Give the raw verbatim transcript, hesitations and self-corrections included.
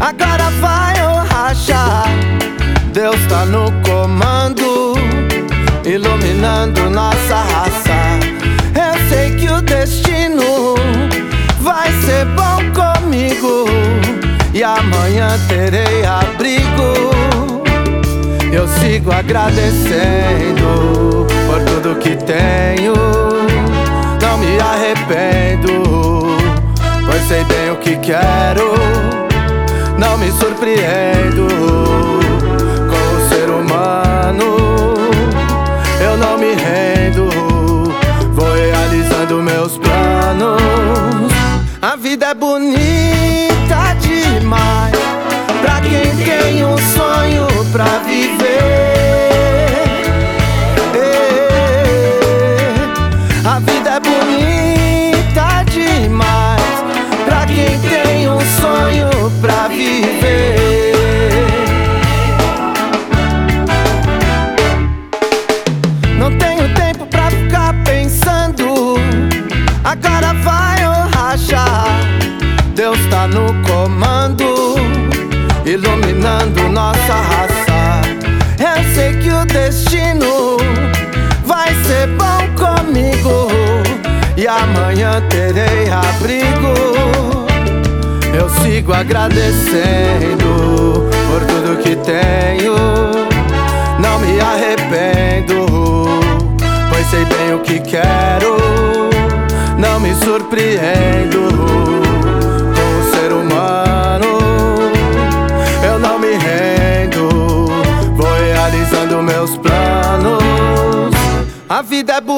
Agora vai ou racha, Deus tá no comando, iluminando nossa raça. Eu sei que o destino vai ser bom comigo, e amanhã terei abrigo. Eu sigo agradecendo por tudo que tenho, não me arrependo, pois sei bem o que quero. Não me surpreendo com o ser humano, eu não me rendo, vou realizando meus planos. A vida é bonita demais pra quem tem um sonho pra viver. A vida é bonita demais pra quem tem um sonho pra viver. Não tenho tempo pra ficar pensando, agora vai ou racha, Deus tá no comando, iluminando nossa raça. Eu sei que o destino vai ser bom comigo, e amanhã terei abrigo. Eu sigo agradecendo por tudo que tenho, não me arrependo, pois sei bem o que quero. Não me surpreendo com o ser humano, eu não me rendo, vou realizando meus planos. A vida é bonita